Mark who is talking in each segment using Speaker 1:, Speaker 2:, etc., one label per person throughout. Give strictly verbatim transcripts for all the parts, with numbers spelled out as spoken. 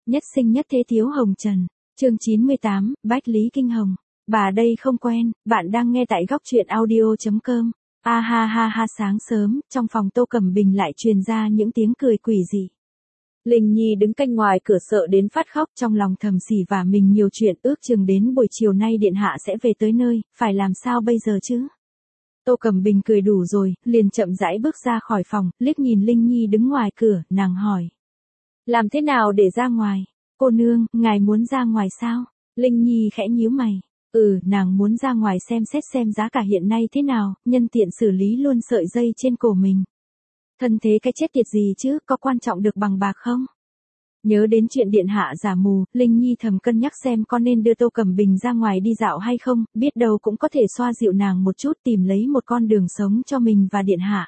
Speaker 1: Nhất sinh nhất thế thiếu hồng trần. Chương chín mươi tám, Bách Lý Kinh Hồng. Bà đây không quen, bạn đang nghe tại góc truyện audio.com. A ha ha ha sáng sớm, trong phòng Tô Cẩm Bình lại truyền ra những tiếng cười quỷ dị. Linh Nhi đứng canh ngoài cửa sợ đến phát khóc, trong lòng thầm xỉ vả mình nhiều chuyện, ước chừng đến buổi chiều nay điện hạ sẽ về tới nơi, phải làm sao bây giờ chứ? Tô Cẩm Bình cười đủ rồi, liền chậm rãi bước ra khỏi phòng, liếc nhìn Linh Nhi đứng ngoài cửa, nàng hỏi. Làm thế nào để ra ngoài? Cô nương, ngài muốn ra ngoài sao? Linh Nhi khẽ nhíu mày. Ừ, nàng muốn ra ngoài xem xét xem giá cả hiện nay thế nào, nhân tiện xử lý luôn sợi dây trên cổ mình. Thân thế cái chết tiệt gì chứ, có quan trọng được bằng bạc không? Nhớ đến chuyện điện hạ giả mù, Linh Nhi thầm cân nhắc xem có nên đưa Tô Cẩm Bình ra ngoài đi dạo hay không, biết đâu cũng có thể xoa dịu nàng một chút, tìm lấy một con đường sống cho mình và điện hạ.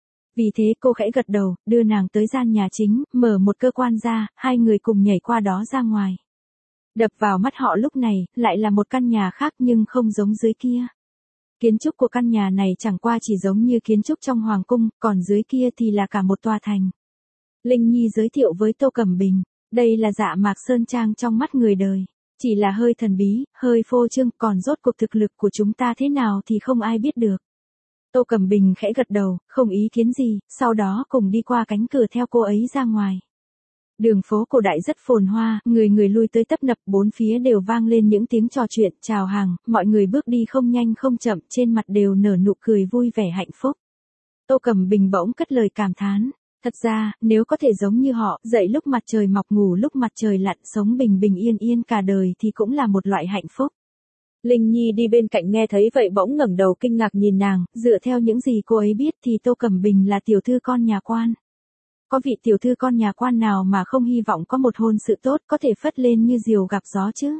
Speaker 1: Vì thế cô khẽ gật đầu, đưa nàng tới gian nhà chính, mở một cơ quan ra, hai người cùng nhảy qua đó ra ngoài. Đập vào mắt họ lúc này, lại là một căn nhà khác nhưng không giống dưới kia. Kiến trúc của căn nhà này chẳng qua chỉ giống như kiến trúc trong hoàng cung, còn dưới kia thì là cả một tòa thành. Linh Nhi giới thiệu với Tô Cẩm Bình, đây là Dạ Mạc Sơn Trang trong mắt người đời. Chỉ là hơi thần bí, hơi phô trương, còn rốt cuộc thực lực của chúng ta thế nào thì không ai biết được. Tô Cẩm Bình khẽ gật đầu, không ý kiến gì, sau đó cùng đi qua cánh cửa theo cô ấy ra ngoài. Đường phố cổ đại rất phồn hoa, người người lui tới tấp nập, bốn phía đều vang lên những tiếng trò chuyện, chào hàng, mọi người bước đi không nhanh không chậm, trên mặt đều nở nụ cười vui vẻ hạnh phúc. Tô Cẩm Bình bỗng cất lời cảm thán, thật ra, nếu có thể giống như họ, dậy lúc mặt trời mọc ngủ lúc mặt trời lặn, sống bình bình yên yên cả đời thì cũng là một loại hạnh phúc. Linh Nhi đi bên cạnh nghe thấy vậy bỗng ngẩng đầu kinh ngạc nhìn nàng, dựa theo những gì cô ấy biết thì Tô Cẩm Bình là tiểu thư con nhà quan. Có vị tiểu thư con nhà quan nào mà không hy vọng có một hôn sự tốt có thể phất lên như diều gặp gió chứ?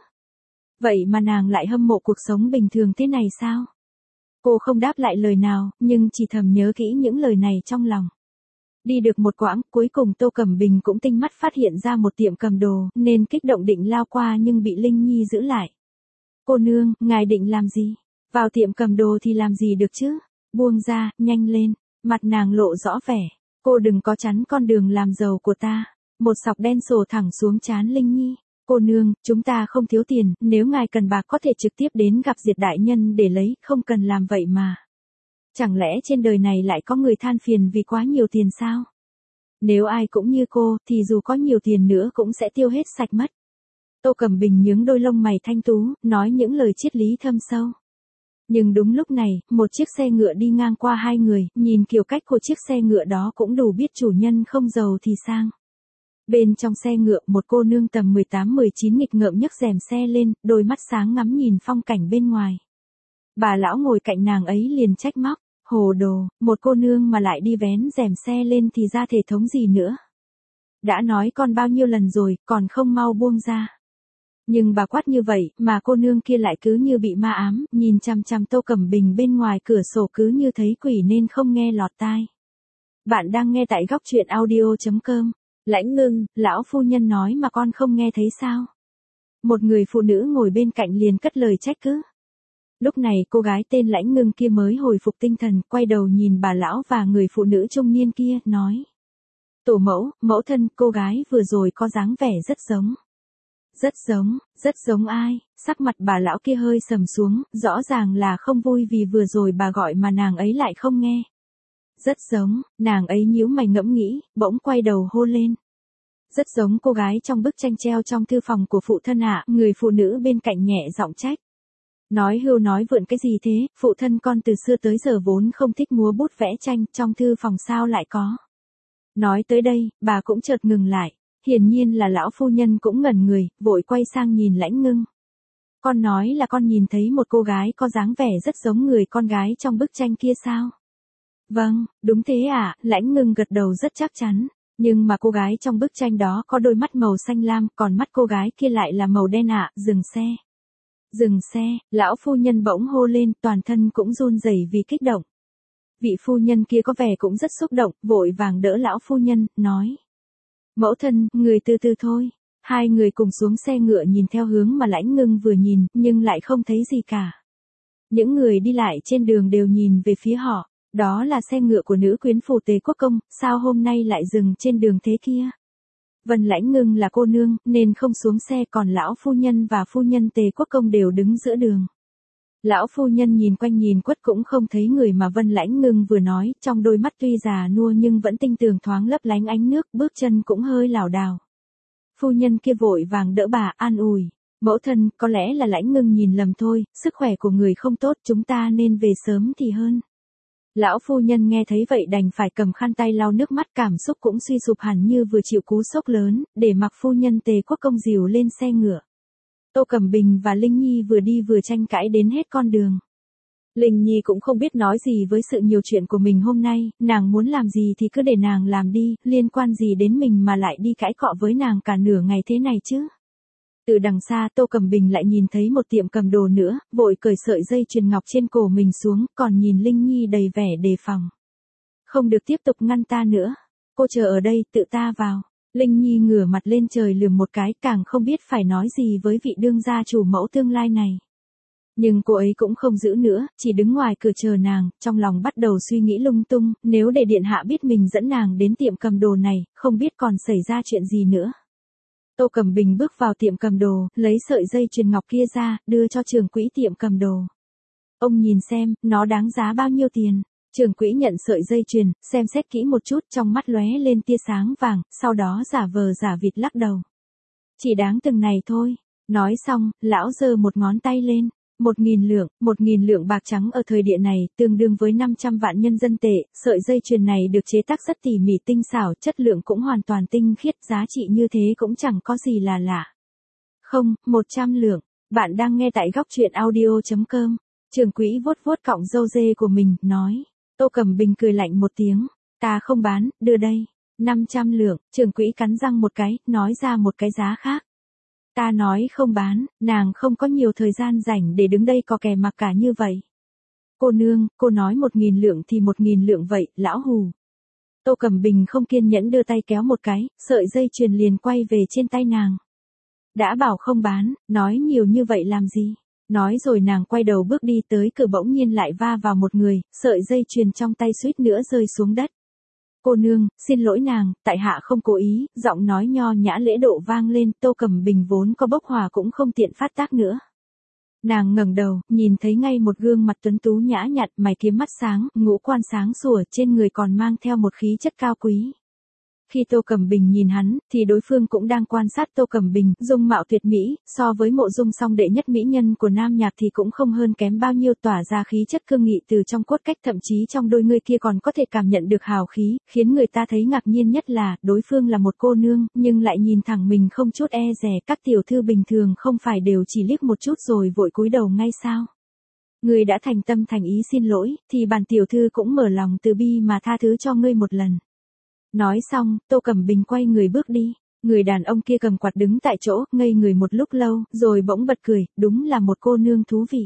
Speaker 1: Vậy mà nàng lại hâm mộ cuộc sống bình thường thế này sao? Cô không đáp lại lời nào, nhưng chỉ thầm nhớ kỹ những lời này trong lòng. Đi được một quãng, cuối cùng Tô Cẩm Bình cũng tinh mắt phát hiện ra một tiệm cầm đồ, nên kích động định lao qua nhưng bị Linh Nhi giữ lại. Cô nương, ngài định làm gì? Vào tiệm cầm đồ thì làm gì được chứ? Buông ra, nhanh lên. Mặt nàng lộ rõ vẻ. Cô đừng có chắn con đường làm giàu của ta. Một sọc đen sổ thẳng xuống trán Linh Nhi. Cô nương, chúng ta không thiếu tiền, nếu ngài cần bạc có thể trực tiếp đến gặp Diệt đại nhân để lấy, không cần làm vậy mà. Chẳng lẽ trên đời này lại có người than phiền vì quá nhiều tiền sao? Nếu ai cũng như cô, thì dù có nhiều tiền nữa cũng sẽ tiêu hết sạch mất. Tô Cẩm Bình nhướng đôi lông mày thanh tú, nói những lời triết lý thâm sâu. Nhưng đúng lúc này, một chiếc xe ngựa đi ngang qua hai người, nhìn kiểu cách của chiếc xe ngựa đó cũng đủ biết chủ nhân không giàu thì sang. Bên trong xe ngựa, một cô nương tầm mười tám mười chín nghịch ngợm nhấc rèm xe lên, đôi mắt sáng ngắm nhìn phong cảnh bên ngoài. Bà lão ngồi cạnh nàng ấy liền trách móc, hồ đồ, một cô nương mà lại đi vén rèm xe lên thì ra thể thống gì nữa. Đã nói con bao nhiêu lần rồi, còn không mau buông ra. Nhưng bà quát như vậy, mà cô nương kia lại cứ như bị ma ám, nhìn chằm chằm Tô Cẩm Bình bên ngoài cửa sổ cứ như thấy quỷ nên không nghe lọt tai. Bạn đang nghe tại góc truyện audio.com. Lãnh Ngưng, lão phu nhân nói mà con không nghe thấy sao? Một người phụ nữ ngồi bên cạnh liền cất lời trách cứ. Lúc này cô gái tên Lãnh Ngưng kia mới hồi phục tinh thần, quay đầu nhìn bà lão và người phụ nữ trung niên kia, nói. Tổ mẫu, mẫu thân, cô gái vừa rồi có dáng vẻ rất giống. Rất giống, rất giống ai? Sắc mặt bà lão kia hơi sầm xuống, rõ ràng là không vui vì vừa rồi bà gọi mà nàng ấy lại không nghe. Rất giống, nàng ấy nhíu mày ngẫm nghĩ, bỗng quay đầu hô lên. Rất giống cô gái trong bức tranh treo trong thư phòng của phụ thân ạ, người phụ nữ bên cạnh nhẹ giọng trách. Nói hưu nói vượn cái gì thế, phụ thân con từ xưa tới giờ vốn không thích múa bút vẽ tranh, trong thư phòng sao lại có. Nói tới đây, bà cũng chợt ngừng lại. Hiển nhiên là lão phu nhân cũng ngẩn người, vội quay sang nhìn Lãnh Ngưng. Con nói là con nhìn thấy một cô gái có dáng vẻ rất giống người con gái trong bức tranh kia sao? Vâng, đúng thế ạ, Lãnh Ngưng gật đầu rất chắc chắn. Nhưng mà cô gái trong bức tranh đó có đôi mắt màu xanh lam, còn mắt cô gái kia lại là màu đen ạ, dừng xe. Dừng xe, lão phu nhân bỗng hô lên, toàn thân cũng run rẩy vì kích động. Vị phu nhân kia có vẻ cũng rất xúc động, vội vàng đỡ lão phu nhân, nói. Mẫu thân, người từ từ thôi. Hai người cùng xuống xe ngựa nhìn theo hướng mà Lãnh Ngưng vừa nhìn, nhưng lại không thấy gì cả. Những người đi lại trên đường đều nhìn về phía họ. Đó là xe ngựa của nữ quyến phủ Tề Quốc Công, sao hôm nay lại dừng trên đường thế kia? Vân Lãnh Ngưng là cô nương, nên không xuống xe, còn lão phu nhân và phu nhân Tề Quốc Công đều đứng giữa đường. Lão phu nhân nhìn quanh nhìn quất cũng không thấy người mà Vân Lãnh Ngưng vừa nói, trong đôi mắt tuy già nua nhưng vẫn tinh tường thoáng lấp lánh ánh nước, bước chân cũng hơi lảo đảo. Phu nhân kia vội vàng đỡ bà, an ủi. Mẫu thân, có lẽ là Lãnh Ngưng nhìn lầm thôi, sức khỏe của người không tốt, chúng ta nên về sớm thì hơn. Lão phu nhân nghe thấy vậy đành phải cầm khăn tay lau nước mắt, cảm xúc cũng suy sụp hẳn như vừa chịu cú sốc lớn, để mặc phu nhân Tề Quốc Công dìu lên xe ngựa. Tô Cẩm Bình và Linh Nhi vừa đi vừa tranh cãi đến hết con đường. Linh Nhi cũng không biết nói gì với sự nhiều chuyện của mình hôm nay, nàng muốn làm gì thì cứ để nàng làm đi, liên quan gì đến mình mà lại đi cãi cọ với nàng cả nửa ngày thế này chứ. Từ đằng xa Tô Cẩm Bình lại nhìn thấy một tiệm cầm đồ nữa, vội cởi sợi dây chuyền ngọc trên cổ mình xuống, còn nhìn Linh Nhi đầy vẻ đề phòng. Không được tiếp tục ngăn ta nữa. Cô chờ ở đây, tự ta vào. Linh Nhi ngửa mặt lên trời lườm một cái, càng không biết phải nói gì với vị đương gia chủ mẫu tương lai này. Nhưng cô ấy cũng không giữ nữa, chỉ đứng ngoài cửa chờ nàng, trong lòng bắt đầu suy nghĩ lung tung, nếu để điện hạ biết mình dẫn nàng đến tiệm cầm đồ này, không biết còn xảy ra chuyện gì nữa. Tô Cẩm Bình bước vào tiệm cầm đồ, lấy sợi dây chuyền ngọc kia ra, đưa cho trưởng quỹ tiệm cầm đồ. Ông nhìn xem, nó đáng giá bao nhiêu tiền. Trưởng quỹ nhận sợi dây chuyền, xem xét kỹ một chút, trong mắt lóe lên tia sáng vàng, sau đó giả vờ giả vịt lắc đầu. Chỉ đáng từng này thôi. Nói xong, lão giơ một ngón tay lên. Một nghìn lượng, một nghìn lượng bạc trắng ở thời địa này, tương đương với năm trăm vạn nhân dân tệ, sợi dây chuyền này được chế tác rất tỉ mỉ tinh xảo, chất lượng cũng hoàn toàn tinh khiết, giá trị như thế cũng chẳng có gì là lạ. Không, một trăm lượng, bạn đang nghe tại góc truyện audio chấm com. Trưởng quỹ vuốt vuốt cọng râu dê của mình, nói. Tô Cẩm Bình cười lạnh một tiếng, ta không bán, đưa đây. năm trăm lượng, trưởng quỹ cắn răng một cái, nói ra một cái giá khác. Ta nói không bán, nàng không có nhiều thời gian rảnh để đứng đây cò kè mặc cả như vậy. Cô nương, cô nói một nghìn lượng thì một nghìn lượng vậy, lão hù. Tô Cẩm Bình không kiên nhẫn đưa tay kéo một cái, sợi dây chuyền liền quay về trên tay nàng. Đã bảo không bán, nói nhiều như vậy làm gì? Nói rồi nàng quay đầu bước đi tới cửa, bỗng nhiên lại va vào một người, sợi dây chuyền trong tay suýt nữa rơi xuống đất. Cô nương, xin lỗi nàng, tại hạ không cố ý, giọng nói nho nhã lễ độ vang lên, Tô Cẩm Bình vốn có bốc hỏa cũng không tiện phát tác nữa. Nàng ngẩng đầu, nhìn thấy ngay một gương mặt tuấn tú nhã nhặn, mày kiếm mắt sáng, ngũ quan sáng sủa, trên người còn mang theo một khí chất cao quý. Khi Tô Cẩm Bình nhìn hắn, thì đối phương cũng đang quan sát Tô Cẩm Bình, dung mạo tuyệt mỹ, so với Mộ Dung song đệ nhất mỹ nhân của Nam Nhạc thì cũng không hơn kém bao nhiêu, tỏa ra khí chất cương nghị từ trong cốt cách, thậm chí trong đôi ngươi kia còn có thể cảm nhận được hào khí, khiến người ta thấy ngạc nhiên nhất là, đối phương là một cô nương, nhưng lại nhìn thẳng mình không chút e dè, các tiểu thư bình thường không phải đều chỉ liếc một chút rồi vội cúi đầu ngay sao? Ngươi đã thành tâm thành ý xin lỗi, thì bản tiểu thư cũng mở lòng từ bi mà tha thứ cho ngươi một lần. Nói xong, Tô Cẩm Bình quay người bước đi. Người đàn ông kia cầm quạt đứng tại chỗ, ngây người một lúc lâu, rồi bỗng bật cười, đúng là một cô nương thú vị.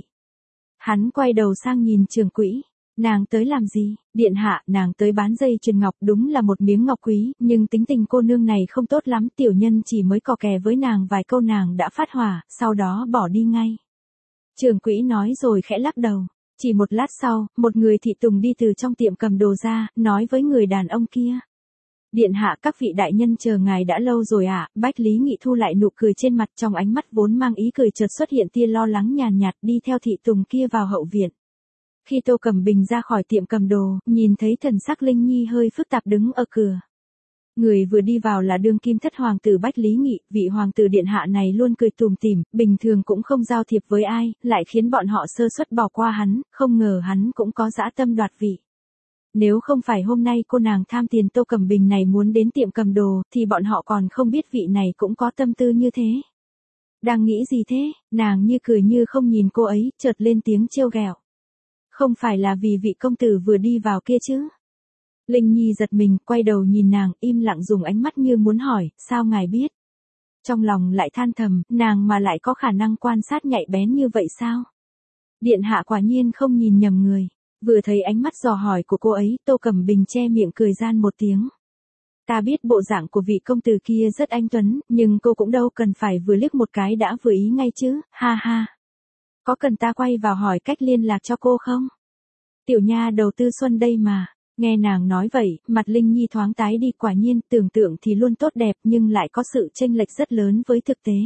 Speaker 1: Hắn quay đầu sang nhìn trưởng quỹ. Nàng tới làm gì? Điện hạ, nàng tới bán dây chuyền ngọc, đúng là một miếng ngọc quý, nhưng tính tình cô nương này không tốt lắm, tiểu nhân chỉ mới cò kè với nàng vài câu nàng đã phát hỏa, sau đó bỏ đi ngay. Trưởng quỹ nói rồi khẽ lắc đầu. Chỉ một lát sau, một người thị tùng đi từ trong tiệm cầm đồ ra, nói với người đàn ông kia. Điện hạ, các vị đại nhân chờ ngài đã lâu rồi ạ. À? Bách Lý Nghị thu lại nụ cười trên mặt, trong ánh mắt vốn mang ý cười chợt xuất hiện tia lo lắng nhàn nhạt, đi theo thị tùng kia vào hậu viện. Khi Tô Cẩm Bình ra khỏi tiệm cầm đồ, nhìn thấy thần sắc Linh Nhi hơi phức tạp đứng ở cửa. Người vừa đi vào là đương kim thất hoàng tử Bách Lý Nghị, vị hoàng tử điện hạ này luôn cười tủm tỉm, bình thường cũng không giao thiệp với ai, lại khiến bọn họ sơ suất bỏ qua hắn, không ngờ hắn cũng có dã tâm đoạt vị. Nếu không phải hôm nay cô nàng tham tiền Tô Cẩm Bình này muốn đến tiệm cầm đồ, thì bọn họ còn không biết vị này cũng có tâm tư như thế. Đang nghĩ gì thế? Nàng như cười như không nhìn cô ấy, chợt lên tiếng trêu ghẹo. Không phải là vì vị công tử vừa đi vào kia chứ? Linh Nhi giật mình, quay đầu nhìn nàng, im lặng dùng ánh mắt như muốn hỏi, sao ngài biết? Trong lòng lại than thầm, nàng mà lại có khả năng quan sát nhạy bén như vậy sao? Điện hạ quả nhiên không nhìn nhầm người. Vừa thấy ánh mắt dò hỏi của cô ấy, Tô Cẩm Bình che miệng cười gian một tiếng. Ta biết bộ dạng của vị công tử kia rất anh tuấn, nhưng cô cũng đâu cần phải vừa liếc một cái đã vừa ý ngay chứ, ha ha. Có cần ta quay vào hỏi cách liên lạc cho cô không? Tiểu nha đầu Tư Xuân đây mà. Nghe nàng nói vậy, mặt Linh Nhi thoáng tái đi, quả nhiên, tưởng tượng thì luôn tốt đẹp nhưng lại có sự chênh lệch rất lớn với thực tế.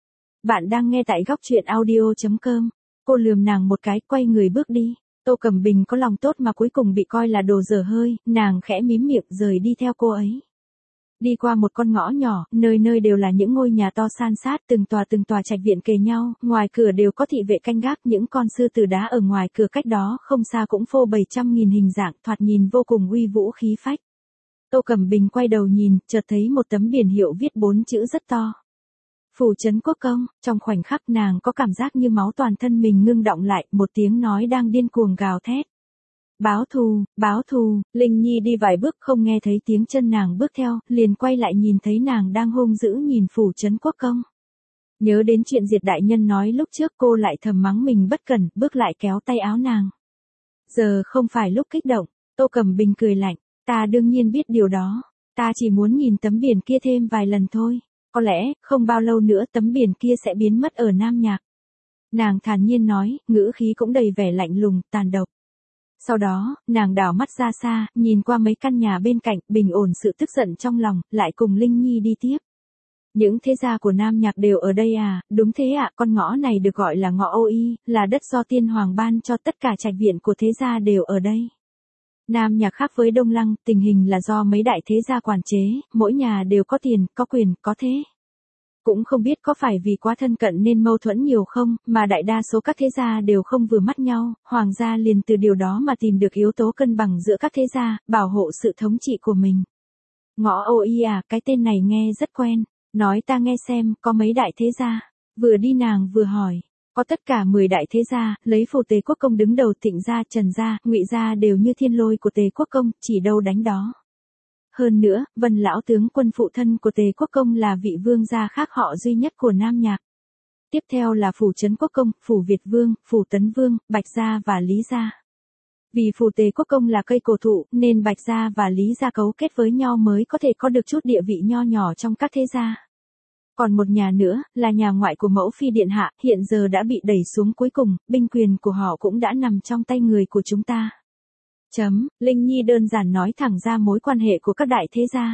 Speaker 1: Bạn đang nghe tại góc truyện audio.com. Cô lườm nàng một cái, quay người bước đi. Tô Cẩm Bình có lòng tốt mà cuối cùng bị coi là đồ dở hơi, nàng khẽ mím miệng rời đi theo cô ấy. Đi qua một con ngõ nhỏ, nơi nơi đều là những ngôi nhà to san sát, từng tòa từng tòa trạch viện kề nhau, ngoài cửa đều có thị vệ canh gác, những con sư tử đá ở ngoài cửa cách đó không xa cũng phô bảy trăm nghìn hình dạng, thoạt nhìn vô cùng uy vũ khí phách. Tô Cẩm Bình quay đầu nhìn, chợt thấy một tấm biển hiệu viết bốn chữ rất to. Phủ trấn Quốc Công. Trong khoảnh khắc nàng có cảm giác như máu toàn thân mình ngưng đọng lại, một tiếng nói đang điên cuồng gào thét. Báo thù, báo thù. Linh Nhi đi vài bước không nghe thấy tiếng chân nàng bước theo, liền quay lại nhìn thấy nàng đang hung dữ nhìn phủ trấn Quốc Công. Nhớ đến chuyện Diệt đại nhân nói lúc trước, cô lại thầm mắng mình bất cẩn, bước lại kéo tay áo nàng. Giờ không phải lúc kích động. Tô Cẩm Bình cười lạnh, ta đương nhiên biết điều đó, ta chỉ muốn nhìn tấm biển kia thêm vài lần thôi. Có lẽ, không bao lâu nữa tấm biển kia sẽ biến mất ở Nam Nhạc. Nàng thản nhiên nói, ngữ khí cũng đầy vẻ lạnh lùng, tàn độc. Sau đó, nàng đảo mắt ra xa, nhìn qua mấy căn nhà bên cạnh, bình ổn sự tức giận trong lòng, lại cùng Linh Nhi đi tiếp. Những thế gia của Nam Nhạc đều ở đây à? Đúng thế ạ, à, con ngõ này được gọi là ngõ Ô Y, là đất do tiên hoàng ban cho, tất cả trạch viện của thế gia đều ở đây. Nam Nhạc khác với Đông Lăng, tình hình là do mấy đại thế gia quản chế, mỗi nhà đều có tiền, có quyền, có thế. Cũng không biết có phải vì quá thân cận nên mâu thuẫn nhiều không, mà đại đa số các thế gia đều không vừa mắt nhau, hoàng gia liền từ điều đó mà tìm được yếu tố cân bằng giữa các thế gia, bảo hộ sự thống trị của mình. Ngõ Ô Y à, cái tên này nghe rất quen, nói ta nghe xem, có mấy đại thế gia. Vừa đi nàng vừa hỏi. Có tất cả mười đại thế gia, lấy phủ Tề Quốc Công đứng đầu, Thịnh gia, Trần gia, Ngụy gia đều như thiên lôi của Tề Quốc Công, chỉ đâu đánh đó. Hơn nữa, Vân lão tướng quân phụ thân của Tề Quốc Công là vị vương gia khác họ duy nhất của Nam Nhạc. Tiếp theo là phủ Trấn Quốc Công, phủ Việt Vương, phủ Tấn Vương, Bạch gia và Lý gia. Vì phủ Tề Quốc Công là cây cổ thụ, nên Bạch gia và Lý gia cấu kết với nhau mới có thể có được chút địa vị nho nhỏ trong các thế gia. Còn một nhà nữa, là nhà ngoại của mẫu phi điện hạ, hiện giờ đã bị đẩy xuống cuối cùng, binh quyền của họ cũng đã nằm trong tay người của chúng ta. Chấm, Linh Nhi đơn giản nói thẳng ra mối quan hệ của các đại thế gia.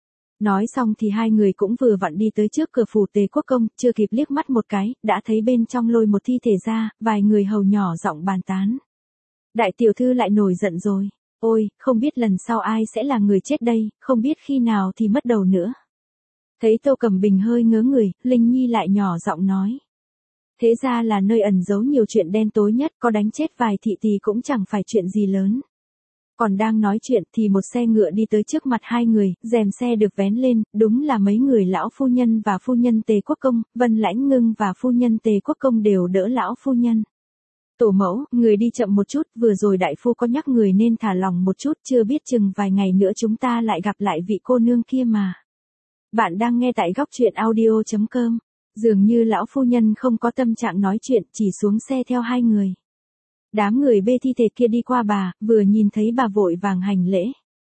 Speaker 1: Nói xong thì hai người cũng vừa vặn đi tới trước cửa phủ Tề Quốc Công, chưa kịp liếc mắt một cái, đã thấy bên trong lôi một thi thể ra, vài người hầu nhỏ giọng bàn tán. Đại tiểu thư lại nổi giận rồi, ôi, không biết lần sau ai sẽ là người chết đây, không biết khi nào thì mất đầu nữa. Thấy Tô Cẩm Bình hơi ngớ người, Linh Nhi lại nhỏ giọng nói. Thế ra là nơi ẩn giấu nhiều chuyện đen tối nhất, có đánh chết vài thị tỳ cũng chẳng phải chuyện gì lớn. Còn đang nói chuyện thì một xe ngựa đi tới trước mặt hai người, rèm xe được vén lên, đúng là mấy người lão phu nhân và phu nhân Tề Quốc Công, Vân Lãnh Ngưng và phu nhân Tề Quốc Công đều đỡ lão phu nhân. Tổ mẫu, người đi chậm một chút, vừa rồi đại phu có nhắc người nên thả lòng một chút, chưa biết chừng vài ngày nữa chúng ta lại gặp lại vị cô nương kia mà. Bạn đang nghe tại góc truyện audio.com. Dường như lão phu nhân không có tâm trạng nói chuyện, chỉ xuống xe theo hai người. Đám người bê thi thể kia đi qua bà, vừa nhìn thấy bà vội vàng hành lễ.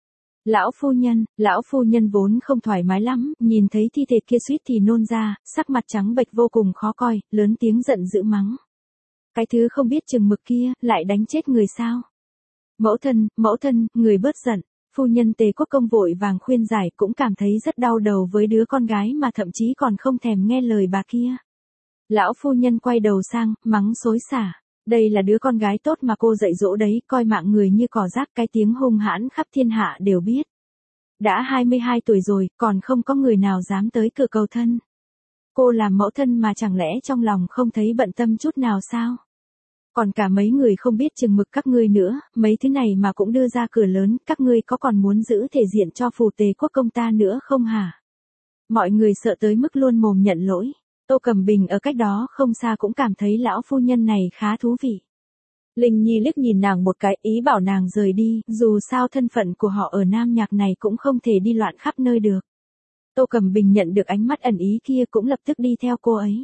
Speaker 1: Lão phu nhân, lão phu nhân vốn không thoải mái lắm, nhìn thấy thi thể kia suýt thì nôn ra, sắc mặt trắng bệch vô cùng khó coi, lớn tiếng giận dữ mắng. Cái thứ không biết chừng mực kia, lại đánh chết người sao? Mẫu thân, mẫu thân, người bớt giận. Phu nhân Tề Quốc Công vội vàng khuyên giải, cũng cảm thấy rất đau đầu với đứa con gái mà thậm chí còn không thèm nghe lời bà kia. Lão phu nhân quay đầu sang, mắng xối xả. Đây là đứa con gái tốt mà cô dạy dỗ đấy, coi mạng người như cỏ rác, cái tiếng hung hãn khắp thiên hạ đều biết. Đã hai mươi hai tuổi rồi, còn không có người nào dám tới cửa cầu thân. Cô làm mẫu thân mà chẳng lẽ trong lòng không thấy bận tâm chút nào sao? Còn cả mấy người không biết chừng mực các ngươi nữa, mấy thứ này mà cũng đưa ra cửa lớn, các ngươi có còn muốn giữ thể diện cho phủ Tề Quốc Công ta nữa không hả? Mọi người sợ tới mức luôn mồm nhận lỗi. Tô Cẩm Bình ở cách đó không xa cũng cảm thấy lão phu nhân này khá thú vị. Linh Nhi liếc nhìn nàng một cái, ý bảo nàng rời đi, dù sao thân phận của họ ở Nam Nhạc này cũng không thể đi loạn khắp nơi được. Tô Cẩm Bình nhận được ánh mắt ẩn ý kia cũng lập tức đi theo cô ấy.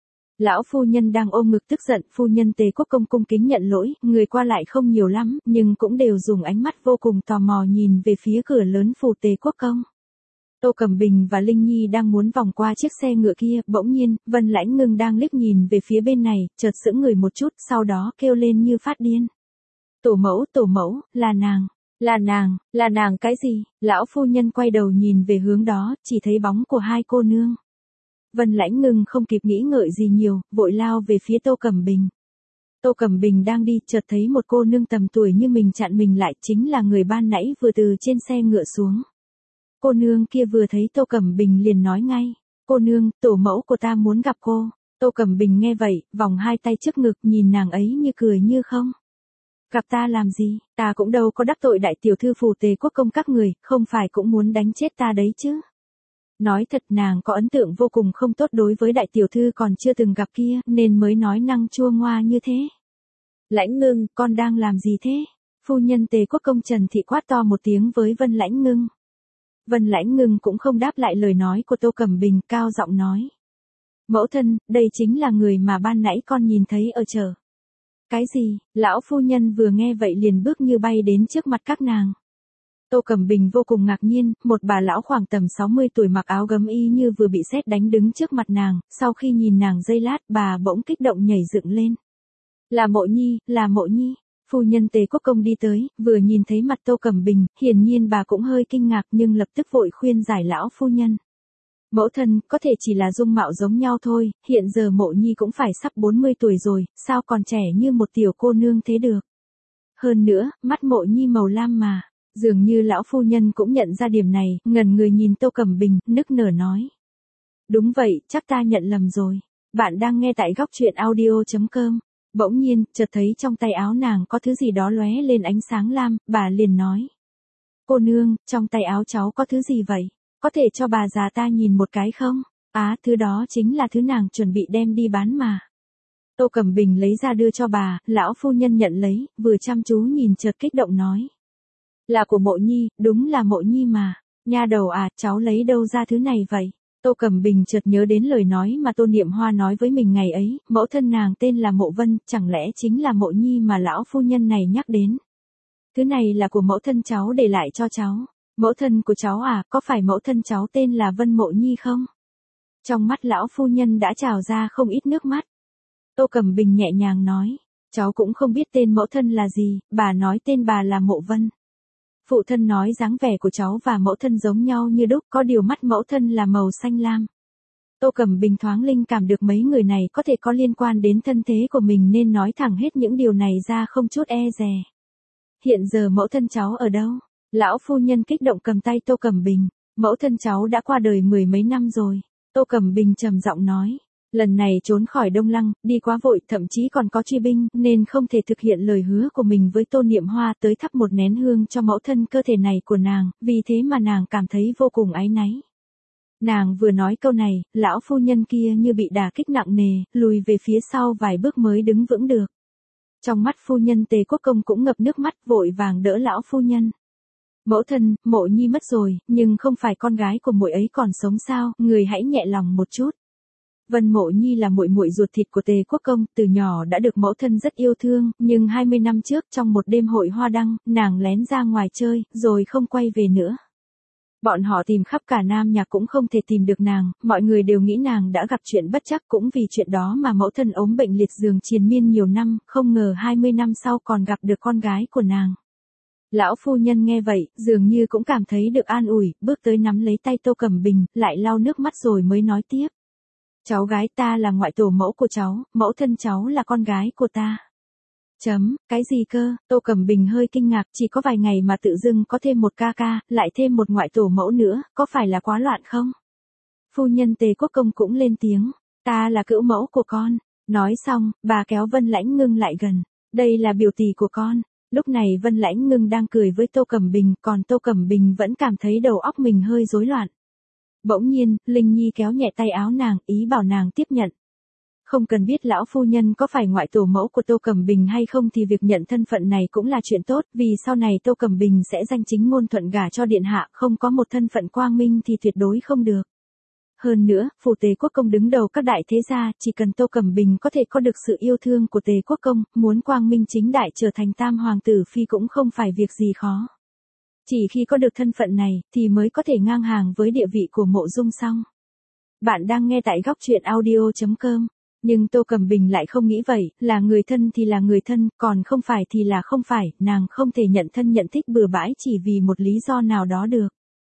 Speaker 1: Lão phu nhân đang ôm ngực tức giận, phu nhân Tề Quốc Công cung kính nhận lỗi, người qua lại không nhiều lắm, nhưng cũng đều dùng ánh mắt vô cùng tò mò nhìn về phía cửa lớn phủ Tề Quốc Công. Tô Cẩm Bình và Linh Nhi đang muốn vòng qua chiếc xe ngựa kia, bỗng nhiên, Vân Lãnh Ngưng đang liếc nhìn về phía bên này, chợt sững người một chút, sau đó kêu lên như phát điên. Tổ mẫu, tổ mẫu, là nàng. Là nàng, là nàng cái gì? Lão phu nhân quay đầu nhìn về hướng đó, chỉ thấy bóng của hai cô nương. Vân Lãnh Ngưng không kịp nghĩ ngợi gì nhiều, vội lao về phía Tô Cẩm Bình. Tô Cẩm Bình đang đi, chợt thấy một cô nương tầm tuổi như mình chặn mình lại, chính là người ban nãy vừa từ trên xe ngựa xuống. Cô nương kia vừa thấy Tô Cẩm Bình liền nói ngay, cô nương, tổ mẫu của ta muốn gặp cô. Tô Cẩm Bình nghe vậy, vòng hai tay trước ngực nhìn nàng ấy như cười như không. Gặp ta làm gì, ta cũng đâu có đắc tội đại tiểu thư Phù Tề Quốc công các người, không phải cũng muốn đánh chết ta đấy chứ. Nói thật nàng có ấn tượng vô cùng không tốt đối với đại tiểu thư còn chưa từng gặp kia, nên mới nói năng chua ngoa như thế. Lãnh Ngưng, con đang làm gì thế? Phu nhân Tề Quốc công Trần Thị quát to một tiếng với Vân Lãnh Ngưng. Vân Lãnh Ngưng cũng không đáp lại lời nói của Tô Cẩm Bình, cao giọng nói. Mẫu thân, đây chính là người mà ban nãy con nhìn thấy ở chợ. Cái gì? Lão phu nhân vừa nghe vậy liền bước như bay đến trước mặt các nàng. Tô Cẩm Bình vô cùng ngạc nhiên, một bà lão khoảng tầm sáu mươi tuổi mặc áo gấm y như vừa bị sét đánh đứng trước mặt nàng, sau khi nhìn nàng giây lát bà bỗng kích động nhảy dựng lên. Là Mộ Nhi, là Mộ Nhi. Phu nhân Tề Quốc công đi tới, vừa nhìn thấy mặt Tô Cẩm Bình, hiển nhiên bà cũng hơi kinh ngạc nhưng lập tức vội khuyên giải lão phu nhân. Mẫu thân, có thể chỉ là dung mạo giống nhau thôi, hiện giờ Mộ Nhi cũng phải sắp bốn mươi tuổi rồi, sao còn trẻ như một tiểu cô nương thế được. Hơn nữa, mắt Mộ Nhi màu lam mà, dường như lão phu nhân cũng nhận ra điểm này, ngẩn người nhìn Tô Cẩm Bình, nức nở nói. Đúng vậy, chắc ta nhận lầm rồi. Bạn đang nghe tại góc truyện audio chấm com. Bỗng nhiên, chợt thấy trong tay áo nàng có thứ gì đó lóe lên ánh sáng lam, bà liền nói. Cô nương, trong tay áo cháu có thứ gì vậy? Có thể cho bà già ta nhìn một cái không? Á, thứ đó chính là thứ nàng chuẩn bị đem đi bán mà. Tô Cẩm Bình lấy ra đưa cho bà, lão phu nhân nhận lấy, vừa chăm chú nhìn chợt kích động nói. Là của Mộ Nhi, đúng là Mộ Nhi mà. Nha đầu à, cháu lấy đâu ra thứ này vậy? Tô Cẩm Bình chợt nhớ đến lời nói mà Tô Niệm Hoa nói với mình ngày ấy, mẫu thân nàng tên là Mộ Vân, chẳng lẽ chính là Mộ Nhi mà lão phu nhân này nhắc đến. Thứ này là của mẫu thân cháu để lại cho cháu. Mẫu thân của cháu à, có phải mẫu thân cháu tên là Vân Mộ Nhi không? Trong mắt lão phu nhân đã trào ra không ít nước mắt. Tô Cẩm Bình nhẹ nhàng nói, cháu cũng không biết tên mẫu thân là gì, bà nói tên bà là Mộ Vân. Phụ thân nói dáng vẻ của cháu và mẫu thân giống nhau như đúc, có điều mắt mẫu thân là màu xanh lam. Tô Cẩm Bình thoáng linh cảm được mấy người này có thể có liên quan đến thân thế của mình nên nói thẳng hết những điều này ra không chút e dè. Hiện giờ mẫu thân cháu ở đâu? Lão phu nhân kích động cầm tay Tô Cẩm Bình. Mẫu thân cháu đã qua đời mười mấy năm rồi. Tô Cẩm Bình trầm giọng nói. Lần này trốn khỏi Đông Lăng, đi quá vội, thậm chí còn có truy binh, nên không thể thực hiện lời hứa của mình với Tô Niệm Hoa tới thắp một nén hương cho mẫu thân cơ thể này của nàng, vì thế mà nàng cảm thấy vô cùng áy náy. Nàng vừa nói câu này, lão phu nhân kia như bị đả kích nặng nề, lùi về phía sau vài bước mới đứng vững được. Trong mắt phu nhân Tề Quốc công cũng ngập nước mắt, vội vàng đỡ lão phu nhân. Mẫu thân, Mộ Nhi mất rồi, nhưng không phải con gái của muội ấy còn sống sao, người hãy nhẹ lòng một chút. Vân Mộ Nhi là muội muội ruột thịt của Tề Quốc công, từ nhỏ đã được mẫu thân rất yêu thương, nhưng hai mươi năm trước trong một đêm hội hoa đăng, nàng lén ra ngoài chơi, rồi không quay về nữa. Bọn họ tìm khắp cả Nam Nhạc cũng không thể tìm được nàng, mọi người đều nghĩ nàng đã gặp chuyện bất trắc, cũng vì chuyện đó mà mẫu thân ốm bệnh liệt giường triền miên nhiều năm, không ngờ hai mươi năm sau còn gặp được con gái của nàng. Lão phu nhân nghe vậy, dường như cũng cảm thấy được an ủi, bước tới nắm lấy tay Tô Cẩm Bình, lại lau nước mắt rồi mới nói tiếp. Cháu gái ta là ngoại tổ mẫu của cháu, mẫu thân cháu là con gái của ta. Chấm, cái gì cơ? Tô Cẩm Bình hơi kinh ngạc, chỉ có vài ngày mà tự dưng có thêm một ca ca, lại thêm một ngoại tổ mẫu nữa, có phải là quá loạn không? Phu nhân Tề Quốc công cũng lên tiếng, ta là cữu mẫu của con. Nói xong, bà kéo Vân Lãnh Ngưng lại gần, đây là biểu tỷ của con. Lúc này Vân Lãnh Ngưng đang cười với Tô Cẩm Bình, còn Tô Cẩm Bình vẫn cảm thấy đầu óc mình hơi rối loạn. Bỗng nhiên, Linh Nhi kéo nhẹ tay áo nàng, ý bảo nàng tiếp nhận. Không cần biết lão phu nhân có phải ngoại tổ mẫu của Tô Cẩm Bình hay không thì việc nhận thân phận này cũng là chuyện tốt, vì sau này Tô Cẩm Bình sẽ danh chính ngôn thuận gả cho điện hạ, không có một thân phận quang minh thì tuyệt đối không được. Hơn nữa, phủ Tề Quốc công đứng đầu các đại thế gia, chỉ cần Tô Cẩm Bình có thể có được sự yêu thương của Tề Quốc công, muốn quang minh chính đại trở thành tam hoàng tử phi cũng không phải việc gì khó. Chỉ khi có được thân phận này, thì mới có thể ngang hàng với địa vị của Mộ Dung Song. Bạn đang nghe tại góc truyện audio chấm com. Nhưng Tô Cẩm Bình lại không nghĩ vậy, là người thân thì là người thân, còn không phải thì là không phải, nàng không thể nhận thân nhận thích bừa bãi chỉ vì một lý do nào đó được.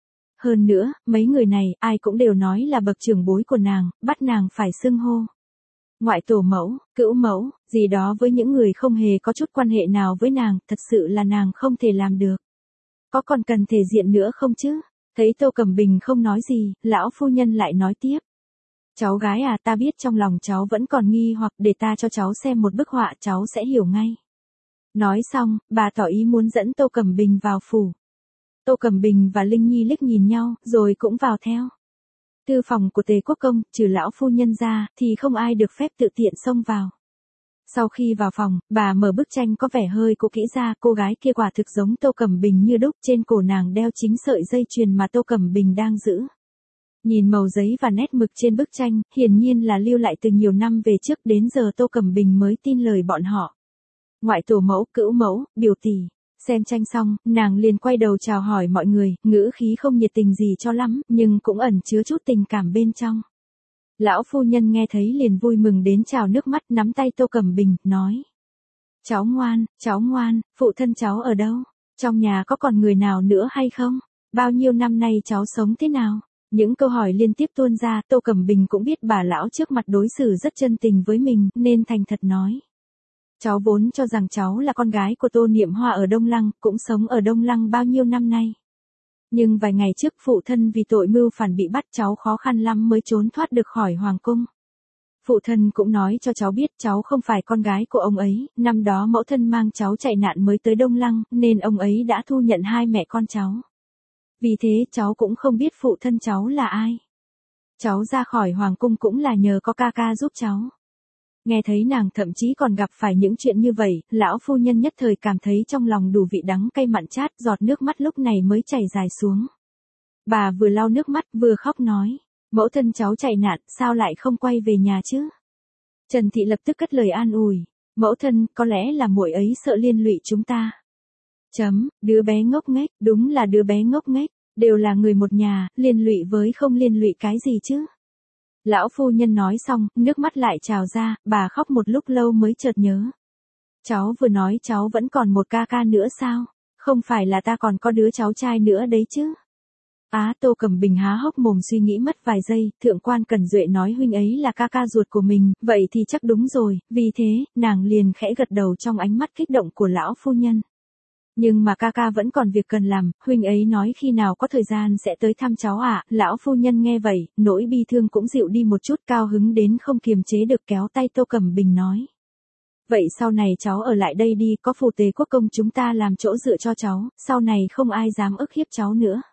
Speaker 1: Hơn nữa, mấy người này, ai cũng đều nói là bậc trưởng bối của nàng, bắt nàng phải xưng hô. Ngoại tổ mẫu, cữu mẫu, gì đó với những người không hề có chút quan hệ nào với nàng, thật sự là nàng không thể làm được. Có còn cần thể diện nữa không chứ? Thấy Tô Cẩm Bình không nói gì, lão phu nhân lại nói tiếp. Cháu gái à, ta biết trong lòng cháu vẫn còn nghi hoặc, để ta cho cháu xem một bức họa cháu sẽ hiểu ngay. Nói xong, bà tỏ ý muốn dẫn Tô Cẩm Bình vào phủ. Tô Cẩm Bình và Linh Nhi liếc nhìn nhau, rồi cũng vào theo. Thư phòng của Tề Quốc Công, trừ lão phu nhân ra, thì không ai được phép tự tiện xông vào. Sau khi vào phòng, bà mở bức tranh có vẻ hơi cũ kỹ ra, cô gái kia quả thực giống Tô Cẩm Bình như đúc, trên cổ nàng đeo chính sợi dây chuyền mà Tô Cẩm Bình đang giữ. Nhìn màu giấy và nét mực trên bức tranh, hiển nhiên là lưu lại từ nhiều năm về trước, đến giờ Tô Cẩm Bình mới tin lời bọn họ. Ngoại tổ mẫu, cữu mẫu, biểu tỷ. Xem tranh xong, nàng liền quay đầu chào hỏi mọi người, ngữ khí không nhiệt tình gì cho lắm, nhưng cũng ẩn chứa chút tình cảm bên trong. Lão phu nhân nghe thấy liền vui mừng đến trào nước mắt, nắm tay Tô Cẩm Bình, nói. Cháu ngoan, cháu ngoan, phụ thân cháu ở đâu? Trong nhà có còn người nào nữa hay không? Bao nhiêu năm nay cháu sống thế nào? Những câu hỏi liên tiếp tuôn ra, Tô Cẩm Bình cũng biết bà lão trước mặt đối xử rất chân tình với mình, nên thành thật nói. Cháu vốn cho rằng cháu là con gái của Tô Niệm Hoa ở Đông Lăng, cũng sống ở Đông Lăng bao nhiêu năm nay. Nhưng vài ngày trước phụ thân vì tội mưu phản bị bắt, cháu khó khăn lắm mới trốn thoát được khỏi hoàng cung. Phụ thân cũng nói cho cháu biết cháu không phải con gái của ông ấy, năm đó mẫu thân mang cháu chạy nạn mới tới Đông Lăng, nên ông ấy đã thu nhận hai mẹ con cháu. Vì thế cháu cũng không biết phụ thân cháu là ai. Cháu ra khỏi hoàng cung cũng là nhờ có ca ca giúp cháu. Nghe thấy nàng thậm chí còn gặp phải những chuyện như vậy, lão phu nhân nhất thời cảm thấy trong lòng đủ vị đắng cay mặn chát, giọt nước mắt lúc này mới chảy dài xuống. Bà vừa lau nước mắt vừa khóc nói, mẫu thân cháu chạy nạn, sao lại không quay về nhà chứ? Trần Thị lập tức cất lời an ủi, mẫu thân, có lẽ là muội ấy sợ liên lụy chúng ta. Chấm, đứa bé ngốc nghếch, đúng là đứa bé ngốc nghếch, đều là người một nhà, liên lụy với không liên lụy cái gì chứ? Lão phu nhân nói xong, nước mắt lại trào ra, bà khóc một lúc lâu mới chợt nhớ. Cháu vừa nói cháu vẫn còn một ca ca nữa sao? Không phải là ta còn có đứa cháu trai nữa đấy chứ? Á, Tô Cẩm Bình há hốc mồm suy nghĩ mất vài giây, thượng quan Cẩn Duệ nói huynh ấy là ca ca ruột của mình, vậy thì chắc đúng rồi, vì thế, nàng liền khẽ gật đầu trong ánh mắt kích động của lão phu nhân. Nhưng mà ca ca vẫn còn việc cần làm, huynh ấy nói khi nào có thời gian sẽ tới thăm cháu ạ. Lão phu nhân nghe vậy, nỗi bi thương cũng dịu đi một chút, cao hứng đến không kiềm chế được kéo tay Tô Cẩm Bình nói. Vậy sau này cháu ở lại đây đi, có phủ Tề Quốc Công chúng ta làm chỗ dựa cho cháu, sau này không ai dám ức hiếp cháu nữa.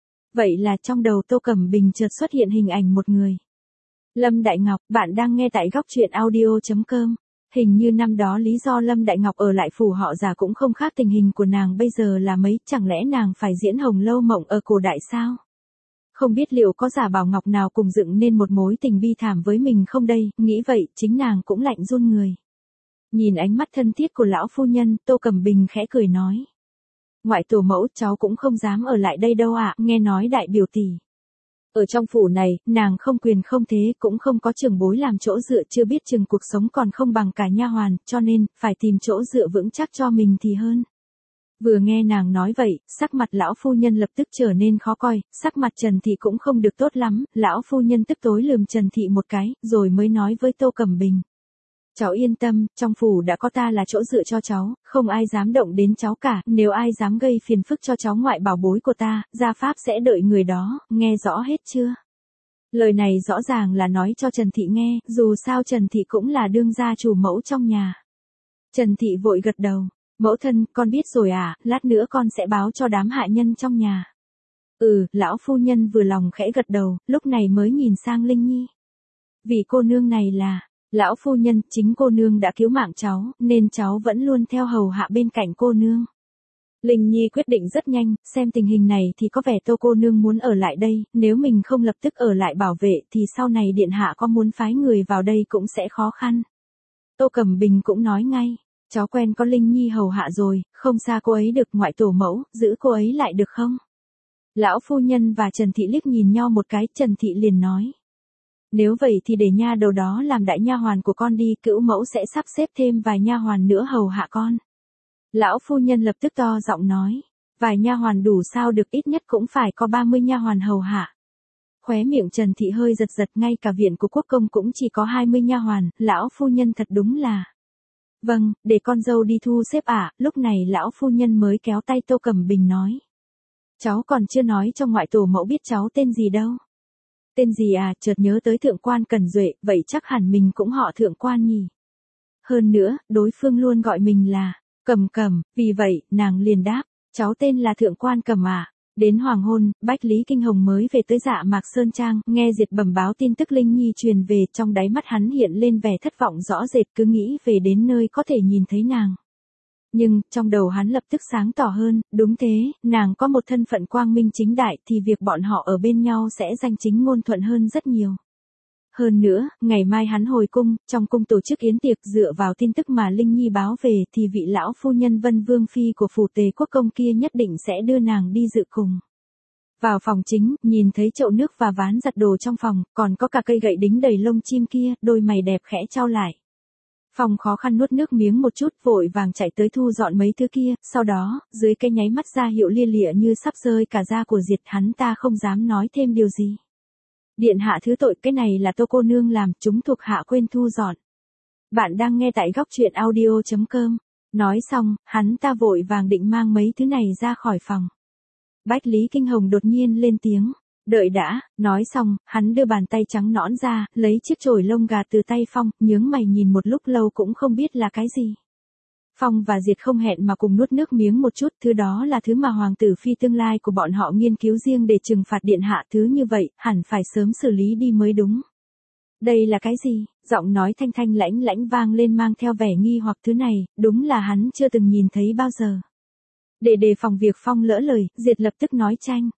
Speaker 1: Vậy là trong đầu Tô Cẩm Bình chợt xuất hiện hình ảnh một người. Lâm Đại Ngọc, bạn đang nghe tại góc truyện audio chấm com. Hình như năm đó lý do Lâm Đại Ngọc ở lại phủ họ già cũng không khác tình hình của nàng bây giờ là mấy, chẳng lẽ nàng phải diễn Hồng Lâu Mộng ở cổ đại sao? Không biết liệu có giả Bảo Ngọc nào cùng dựng nên một mối tình bi thảm với mình không đây, nghĩ vậy, chính nàng cũng lạnh run người. Nhìn ánh mắt thân thiết của lão phu nhân, Tô Cẩm Bình khẽ cười nói. Ngoại tổ mẫu, cháu cũng không dám ở lại đây đâu ạ, nghe nói đại biểu tỷ. Ở trong phủ này, nàng không quyền không thế, cũng không có trưởng bối làm chỗ dựa, chưa biết chừng cuộc sống còn không bằng cả nha hoàn, cho nên, phải tìm chỗ dựa vững chắc cho mình thì hơn. Vừa nghe nàng nói vậy, sắc mặt lão phu nhân lập tức trở nên khó coi, sắc mặt Trần Thị cũng không được tốt lắm, lão phu nhân tức tối lườm Trần Thị một cái, rồi mới nói với Tô Cẩm Bình. Cháu yên tâm, trong phủ đã có ta là chỗ dựa cho cháu, không ai dám động đến cháu cả, nếu ai dám gây phiền phức cho cháu ngoại bảo bối của ta, gia pháp sẽ đợi người đó, nghe rõ hết chưa? Lời này rõ ràng là nói cho Trần Thị nghe, dù sao Trần Thị cũng là đương gia chủ mẫu trong nhà. Trần Thị vội gật đầu, mẫu thân, con biết rồi à, lát nữa con sẽ báo cho đám hạ nhân trong nhà. Ừ, lão phu nhân vừa lòng khẽ gật đầu, lúc này mới nhìn sang Linh Nhi. Vì cô nương này là... Lão phu nhân, chính cô nương đã cứu mạng cháu, nên cháu vẫn luôn theo hầu hạ bên cạnh cô nương. Linh Nhi quyết định rất nhanh, xem tình hình này thì có vẻ Tô cô nương muốn ở lại đây, nếu mình không lập tức ở lại bảo vệ thì sau này điện hạ có muốn phái người vào đây cũng sẽ khó khăn. Tô Cẩm Bình cũng nói ngay, cháu quen có Linh Nhi hầu hạ rồi, không xa cô ấy được, ngoại tổ mẫu, giữ cô ấy lại được không? Lão phu nhân và Trần Thị liếc nhìn nhau một cái, Trần Thị liền nói. Nếu vậy thì để nha đầu đó làm đại nha hoàn của con đi, cữu mẫu sẽ sắp xếp thêm vài nha hoàn nữa hầu hạ con. Lão phu nhân lập tức to giọng nói, vài nha hoàn đủ sao được, ít nhất cũng phải có ba mươi nha hoàn hầu hạ. Khóe miệng Trần Thị hơi giật giật, ngay cả viện của quốc công cũng chỉ có hai mươi nha hoàn, lão phu nhân thật đúng là. Vâng, để con dâu đi thu xếp ạ. À. Lúc này lão phu nhân mới kéo tay Tô Cẩm Bình nói. Cháu còn chưa nói cho ngoại tổ mẫu biết cháu tên gì đâu. Tên gì à, chợt nhớ tới thượng quan Cần Duệ, vậy chắc hẳn mình cũng họ thượng quan nhỉ. Hơn nữa, đối phương luôn gọi mình là Cẩm Cẩm, vì vậy, nàng liền đáp, cháu tên là thượng quan Cẩm à. Đến hoàng hôn, Bách Lý Kinh Hồng mới về tới Dạ Mạc Sơn Trang, nghe Diệt bẩm báo tin tức Linh Nhi truyền về, trong đáy mắt hắn hiện lên vẻ thất vọng rõ rệt, cứ nghĩ về đến nơi có thể nhìn thấy nàng. Nhưng, trong đầu hắn lập tức sáng tỏ hơn, đúng thế, nàng có một thân phận quang minh chính đại thì việc bọn họ ở bên nhau sẽ danh chính ngôn thuận hơn rất nhiều. Hơn nữa, ngày mai hắn hồi cung, trong cung tổ chức yến tiệc, dựa vào tin tức mà Linh Nhi báo về thì vị lão phu nhân Vân Vương Phi của phủ Tề Quốc công kia nhất định sẽ đưa nàng đi dự cùng. Vào phòng chính, nhìn thấy chậu nước và ván giặt đồ trong phòng, còn có cả cây gậy đính đầy lông chim kia, đôi mày đẹp khẽ chau lại. Phong khó khăn nuốt nước miếng một chút, vội vàng chạy tới thu dọn mấy thứ kia, sau đó, dưới cái nháy mắt ra hiệu lia lịa như sắp rơi cả da của Diệt, hắn ta không dám nói thêm điều gì. Điện hạ thứ tội, cái này là Tô cô nương làm, chúng thuộc hạ quên thu dọn. Bạn đang nghe tại góc truyện audio chấm com. Nói xong, hắn ta vội vàng định mang mấy thứ này ra khỏi phòng. Bách Lý Kinh Hồng đột nhiên lên tiếng. Đợi đã, nói xong, hắn đưa bàn tay trắng nõn ra, lấy chiếc chổi lông gà từ tay Phong, nhướng mày nhìn một lúc lâu cũng không biết là cái gì. Phong và Diệt không hẹn mà cùng nuốt nước miếng một chút, thứ đó là thứ mà hoàng tử phi tương lai của bọn họ nghiên cứu riêng để trừng phạt điện hạ, thứ như vậy, hẳn phải sớm xử lý đi mới đúng. Đây là cái gì? Giọng nói thanh thanh lãnh lãnh vang lên mang theo vẻ nghi hoặc, thứ này, đúng là hắn chưa từng nhìn thấy bao giờ. Để đề phòng việc Phong lỡ lời, Diệt lập tức nói tranh.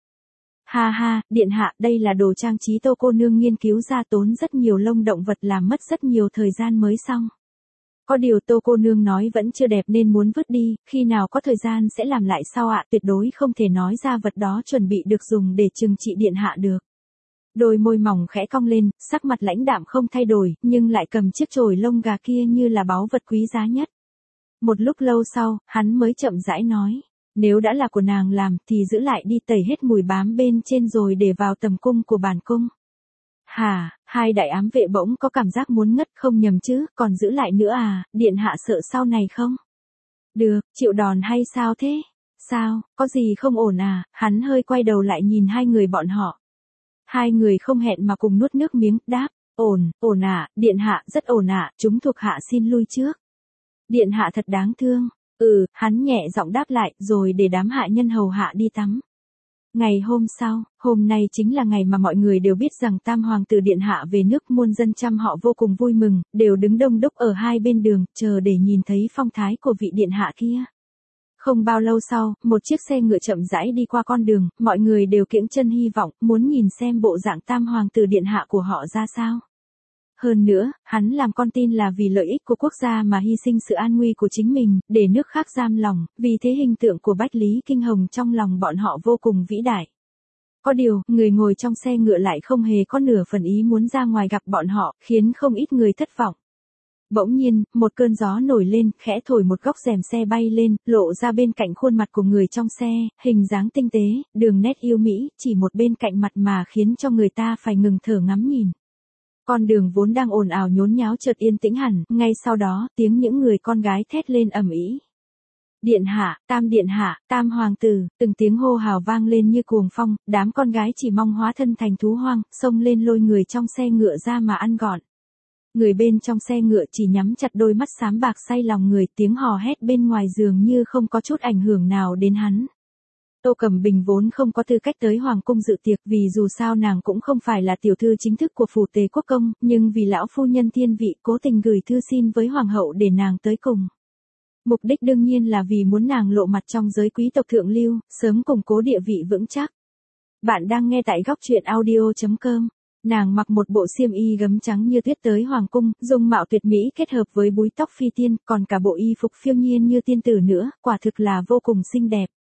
Speaker 1: Ha ha, điện hạ, đây là đồ trang trí Tô cô nương nghiên cứu ra, tốn rất nhiều lông động vật, làm mất rất nhiều thời gian mới xong. Có điều Tô cô nương nói vẫn chưa đẹp nên muốn vứt đi, khi nào có thời gian sẽ làm lại sau ạ, tuyệt đối không thể nói ra vật đó chuẩn bị được dùng để trừng trị điện hạ được. Đôi môi mỏng khẽ cong lên, sắc mặt lãnh đạm không thay đổi, nhưng lại cầm chiếc chổi lông gà kia như là báu vật quý giá nhất. Một lúc lâu sau, hắn mới chậm rãi nói. Nếu đã là của nàng làm thì giữ lại đi, tẩy hết mùi bám bên trên rồi để vào tầm cung của bản cung. Hà, hai đại ám vệ bỗng có cảm giác muốn ngất, không nhầm chứ, còn giữ lại nữa à, điện hạ sợ sau này không? Được, chịu đòn hay sao thế? Sao, có gì không ổn à? Hắn hơi quay đầu lại nhìn hai người bọn họ. Hai người không hẹn mà cùng nuốt nước miếng, đáp, ổn, ổn à, điện hạ, rất ổn à, chúng thuộc hạ xin lui trước. Điện hạ thật đáng thương. Ừ, hắn nhẹ giọng đáp lại, rồi để đám hạ nhân hầu hạ đi tắm. Ngày hôm sau, hôm nay chính là ngày mà mọi người đều biết rằng Tam Hoàng tử điện hạ về nước, muôn dân trăm họ vô cùng vui mừng, đều đứng đông đúc ở hai bên đường, chờ để nhìn thấy phong thái của vị điện hạ kia. Không bao lâu sau, một chiếc xe ngựa chậm rãi đi qua con đường, mọi người đều kiễng chân hy vọng, muốn nhìn xem bộ dạng Tam Hoàng tử điện hạ của họ ra sao. Hơn nữa, hắn làm con tin là vì lợi ích của quốc gia mà hy sinh sự an nguy của chính mình, để nước khác giam lòng, vì thế hình tượng của Bách Lý Kinh Hồng trong lòng bọn họ vô cùng vĩ đại. Có điều, người ngồi trong xe ngựa lại không hề có nửa phần ý muốn ra ngoài gặp bọn họ, khiến không ít người thất vọng. Bỗng nhiên, một cơn gió nổi lên, khẽ thổi một góc rèm xe bay lên, lộ ra bên cạnh khuôn mặt của người trong xe, hình dáng tinh tế, đường nét yêu mỹ, chỉ một bên cạnh mặt mà khiến cho người ta phải ngừng thở ngắm nhìn. Con đường vốn đang ồn ào nhốn nháo chợt yên tĩnh hẳn, ngay sau đó, tiếng những người con gái thét lên ầm ĩ. Điện hạ, Tam điện hạ, Tam hoàng tử, từng tiếng hô hào vang lên như cuồng phong, đám con gái chỉ mong hóa thân thành thú hoang, xông lên lôi người trong xe ngựa ra mà ăn gọn. Người bên trong xe ngựa chỉ nhắm chặt đôi mắt xám bạc say lòng người, tiếng hò hét bên ngoài dường như không có chút ảnh hưởng nào đến hắn. Tô Cẩm Bình vốn không có tư cách tới hoàng cung dự tiệc, vì dù sao nàng cũng không phải là tiểu thư chính thức của phủ Tề Quốc công, nhưng vì lão phu nhân thiên vị cố tình gửi thư xin với hoàng hậu để nàng tới cùng. Mục đích đương nhiên là vì muốn nàng lộ mặt trong giới quý tộc thượng lưu, sớm củng cố địa vị vững chắc. Bạn đang nghe tại góc truyện audio chấm com. Nàng mặc một bộ xiêm y gấm trắng như tuyết tới hoàng cung, dung mạo tuyệt mỹ kết hợp với búi tóc phi tiên, còn cả bộ y phục phiêu nhiên như tiên tử nữa, quả thực là vô cùng xinh đẹp.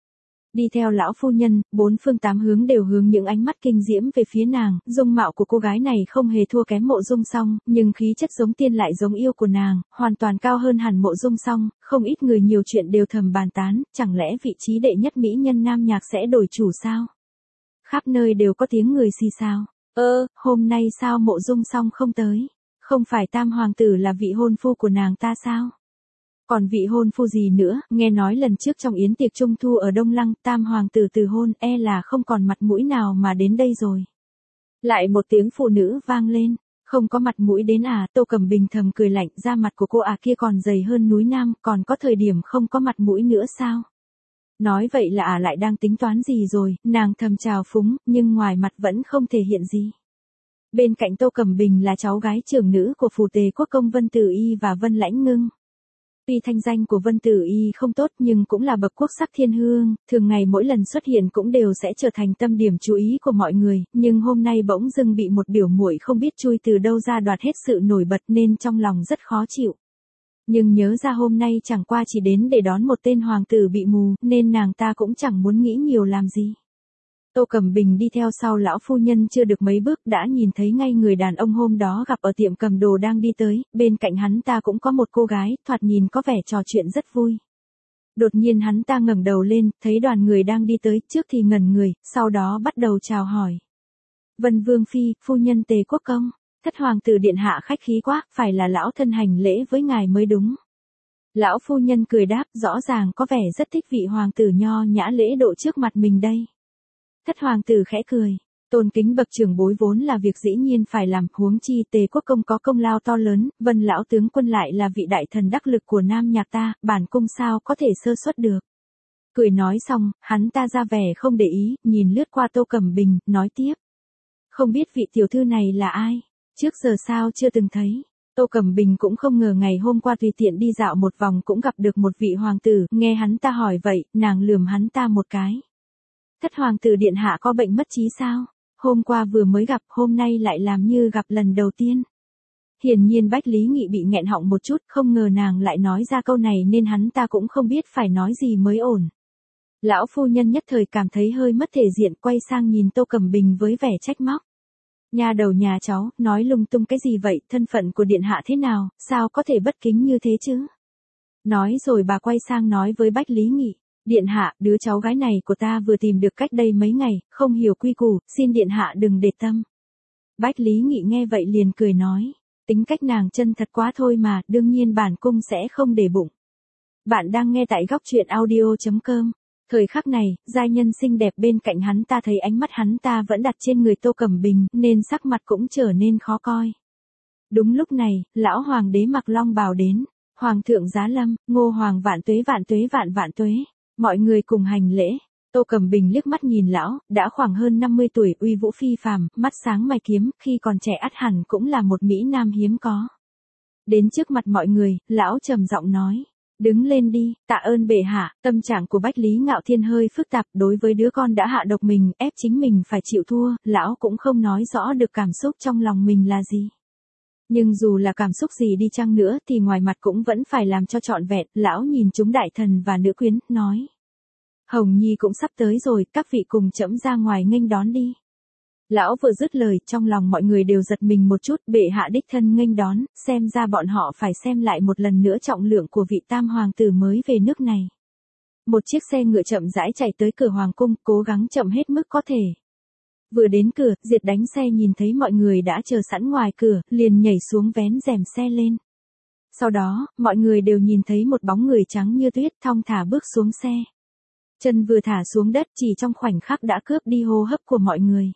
Speaker 1: Đi theo lão phu nhân, bốn phương tám hướng đều hướng những ánh mắt kinh diễm về phía nàng, dung mạo của cô gái này không hề thua kém Mộ Dung Song, nhưng khí chất giống tiên lại giống yêu của nàng, hoàn toàn cao hơn hẳn Mộ Dung Song, không ít người nhiều chuyện đều thầm bàn tán, chẳng lẽ vị trí đệ nhất mỹ nhân nam nhạc sẽ đổi chủ sao? Khắp nơi đều có tiếng người xì xào, ơ, hôm nay sao Mộ Dung Song không tới? Không phải tam hoàng tử là vị hôn phu của nàng ta sao? Còn vị hôn phu gì nữa, nghe nói lần trước trong yến tiệc trung thu ở Đông Lăng, tam hoàng tử từ hôn, e là không còn mặt mũi nào mà đến đây rồi. Lại một tiếng phụ nữ vang lên, không có mặt mũi đến à, Tô Cẩm Bình thầm cười lạnh, da mặt của cô à kia còn dày hơn núi Nam, còn có thời điểm không có mặt mũi nữa sao? Nói vậy là à lại đang tính toán gì rồi, nàng thầm trào phúng, nhưng ngoài mặt vẫn không thể hiện gì. Bên cạnh Tô Cẩm Bình là cháu gái trưởng nữ của phù tề quốc công Vân Tử Y và Vân Lãnh Ngưng. Tuy thanh danh của Vân Tử Y không tốt nhưng cũng là bậc quốc sắc thiên hương, thường ngày mỗi lần xuất hiện cũng đều sẽ trở thành tâm điểm chú ý của mọi người, nhưng hôm nay bỗng dưng bị một biểu muội không biết chui từ đâu ra đoạt hết sự nổi bật nên trong lòng rất khó chịu. Nhưng nhớ ra hôm nay chẳng qua chỉ đến để đón một tên hoàng tử bị mù, nên nàng ta cũng chẳng muốn nghĩ nhiều làm gì. Tô Cẩm Bình đi theo sau lão phu nhân chưa được mấy bước đã nhìn thấy ngay người đàn ông hôm đó gặp ở tiệm cầm đồ đang đi tới, bên cạnh hắn ta cũng có một cô gái, thoạt nhìn có vẻ trò chuyện rất vui. Đột nhiên hắn ta ngẩng đầu lên, thấy đoàn người đang đi tới, trước thì ngẩn người, sau đó bắt đầu chào hỏi. Vân Vương Phi, phu nhân Tề Quốc Công, thất hoàng tử điện hạ khách khí quá, phải là lão thân hành lễ với ngài mới đúng. Lão phu nhân cười đáp, rõ ràng có vẻ rất thích vị hoàng tử nho nhã lễ độ trước mặt mình đây. Thất hoàng tử khẽ cười, tôn kính bậc trưởng bối vốn là việc dĩ nhiên phải làm, huống chi Tề Quốc Công có công lao to lớn, Vân lão tướng quân lại là vị đại thần đắc lực của nam nhạc ta, bản cung sao có thể sơ suất được. Cười nói xong, hắn ta ra vẻ không để ý, nhìn lướt qua Tô Cẩm Bình, nói tiếp. Không biết vị tiểu thư này là ai, trước giờ sao chưa từng thấy. Tô Cẩm Bình cũng không ngờ ngày hôm qua tùy tiện đi dạo một vòng cũng gặp được một vị hoàng tử, nghe hắn ta hỏi vậy, nàng lườm hắn ta một cái. Thất hoàng tử điện hạ có bệnh mất trí sao? Hôm qua vừa mới gặp, hôm nay lại làm như gặp lần đầu tiên. Hiển nhiên Bách Lý Nghị bị nghẹn họng một chút, không ngờ nàng lại nói ra câu này nên hắn ta cũng không biết phải nói gì mới ổn. Lão phu nhân nhất thời cảm thấy hơi mất thể diện, quay sang nhìn Tô Cẩm Bình với vẻ trách móc. Nhà đầu nhà cháu, nói lung tung cái gì vậy, thân phận của điện hạ thế nào, sao có thể bất kính như thế chứ? Nói rồi bà quay sang nói với Bách Lý Nghị. Điện hạ, đứa cháu gái này của ta vừa tìm được cách đây mấy ngày, không hiểu quy củ, xin điện hạ đừng để tâm. Bách Lý Nghị nghe vậy liền cười nói, tính cách nàng chân thật quá thôi mà, đương nhiên bản cung sẽ không để bụng. Bạn đang nghe tại góc truyện audio chấm com. Thời khắc này, giai nhân xinh đẹp bên cạnh hắn ta thấy ánh mắt hắn ta vẫn đặt trên người Tô Cẩm Bình, nên sắc mặt cũng trở nên khó coi. Đúng lúc này, lão hoàng đế mặc long bào đến, hoàng thượng giá lâm, Ngô hoàng vạn tuế vạn tuế vạn vạn tuế. Mọi người cùng hành lễ, Tô Cẩm Bình liếc mắt nhìn lão, đã khoảng hơn năm mươi tuổi, uy vũ phi phàm, mắt sáng mày kiếm, khi còn trẻ ắt hẳn cũng là một mỹ nam hiếm có. Đến trước mặt mọi người, lão trầm giọng nói, đứng lên đi, tạ ơn bệ hạ. Tâm trạng của Bách Lý Ngạo Thiên hơi phức tạp, đối với đứa con đã hạ độc mình, ép chính mình phải chịu thua, lão cũng không nói rõ được cảm xúc trong lòng mình là gì. Nhưng dù là cảm xúc gì đi chăng nữa thì ngoài mặt cũng vẫn phải làm cho trọn vẹn, lão nhìn chúng đại thần và nữ quyến, nói. Hồng Nhi cũng sắp tới rồi, các vị cùng trẫm ra ngoài nghênh đón đi. Lão vừa dứt lời, trong lòng mọi người đều giật mình một chút, bệ hạ đích thân nghênh đón, xem ra bọn họ phải xem lại một lần nữa trọng lượng của vị tam hoàng tử mới về nước này. Một chiếc xe ngựa chậm rãi chạy tới cửa hoàng cung, cố gắng chậm hết mức có thể. Vừa đến cửa, Diệt Đánh Xe nhìn thấy mọi người đã chờ sẵn ngoài cửa, liền nhảy xuống vén rèm xe lên. Sau đó, mọi người đều nhìn thấy một bóng người trắng như tuyết thong thả bước xuống xe. Chân vừa thả xuống đất chỉ trong khoảnh khắc đã cướp đi hô hấp của mọi người.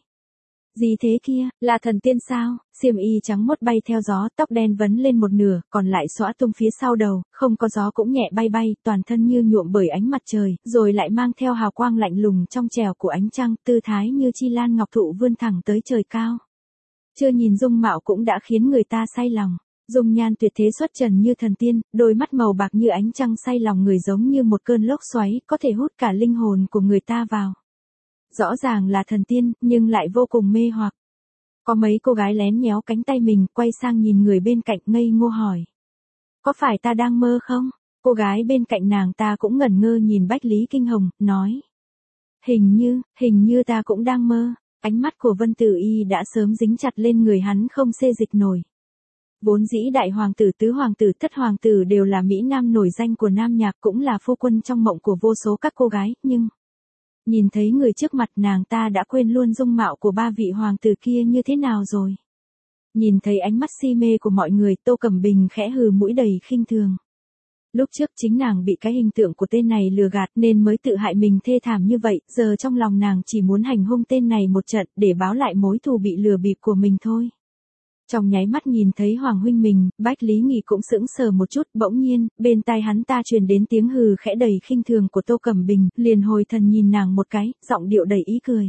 Speaker 1: Gì thế kia, là thần tiên sao? Xiêm y trắng muốt bay theo gió, tóc đen vấn lên một nửa, còn lại xõa tung phía sau đầu, không có gió cũng nhẹ bay bay, toàn thân như nhuộm bởi ánh mặt trời, rồi lại mang theo hào quang lạnh lùng trong trẻo của ánh trăng, tư thái như chi lan ngọc thụ vươn thẳng tới trời cao. Chưa nhìn dung mạo cũng đã khiến người ta say lòng. Dung nhan tuyệt thế xuất trần như thần tiên, đôi mắt màu bạc như ánh trăng say lòng người giống như một cơn lốc xoáy, có thể hút cả linh hồn của người ta vào. Rõ ràng là thần tiên, nhưng lại vô cùng mê hoặc. Có mấy cô gái lén nhéo cánh tay mình, quay sang nhìn người bên cạnh ngây ngô hỏi. Có phải ta đang mơ không? Cô gái bên cạnh nàng ta cũng ngẩn ngơ nhìn Bách Lý Kinh Hồng, nói. Hình như, hình như ta cũng đang mơ. Ánh mắt của Vân Tử Y đã sớm dính chặt lên người hắn không xê dịch nổi. Vốn dĩ đại hoàng tử, tứ hoàng tử, thất hoàng tử đều là mỹ nam nổi danh của nam nhạc, cũng là phu quân trong mộng của vô số các cô gái, nhưng nhìn thấy người trước mặt nàng ta đã quên luôn dung mạo của ba vị hoàng tử kia như thế nào rồi. Nhìn thấy ánh mắt si mê của mọi người, Tô Cẩm Bình khẽ hừ mũi đầy khinh thường. Lúc trước chính nàng bị cái hình tượng của tên này lừa gạt nên mới tự hại mình thê thảm như vậy, giờ trong lòng nàng chỉ muốn hành hung tên này một trận để báo lại mối thù bị lừa bịp của mình thôi. Trong nháy mắt nhìn thấy Hoàng huynh mình, Bách Lý Nghị cũng sững sờ một chút, bỗng nhiên, bên tai hắn ta truyền đến tiếng hừ khẽ đầy khinh thường của Tô Cẩm Bình, liền hồi thần nhìn nàng một cái, giọng điệu đầy ý cười.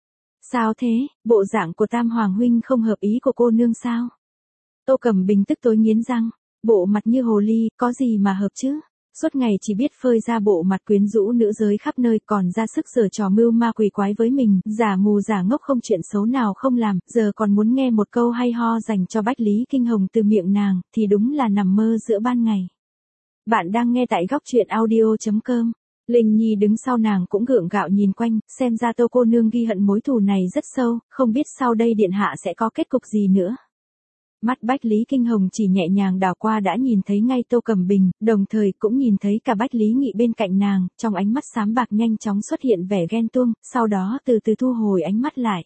Speaker 1: Sao thế, bộ dạng của Tam Hoàng huynh không hợp ý của cô nương sao? Tô Cẩm Bình tức tối nghiến răng, bộ mặt như hồ ly, có gì mà hợp chứ? Suốt ngày chỉ biết phơi ra bộ mặt quyến rũ nữ giới khắp nơi, còn ra sức giở trò mưu ma quỷ quái với mình, giả mù giả ngốc không chuyện xấu nào không làm, giờ còn muốn nghe một câu hay ho dành cho Bách Lý Kinh Hồng từ miệng nàng, thì đúng là nằm mơ giữa ban ngày. Bạn đang nghe tại góc truyện audio chấm com. Linh Nhi đứng sau nàng cũng gượng gạo nhìn quanh, xem ra Tô cô nương ghi hận mối thù này rất sâu, không biết sau đây điện hạ sẽ có kết cục gì nữa. Mắt Bách Lý Kinh Hồng chỉ nhẹ nhàng đảo qua đã nhìn thấy ngay Tô Cẩm Bình, đồng thời cũng nhìn thấy cả Bách Lý Nghị bên cạnh nàng, trong ánh mắt xám bạc nhanh chóng xuất hiện vẻ ghen tuông, sau đó từ từ thu hồi ánh mắt lại.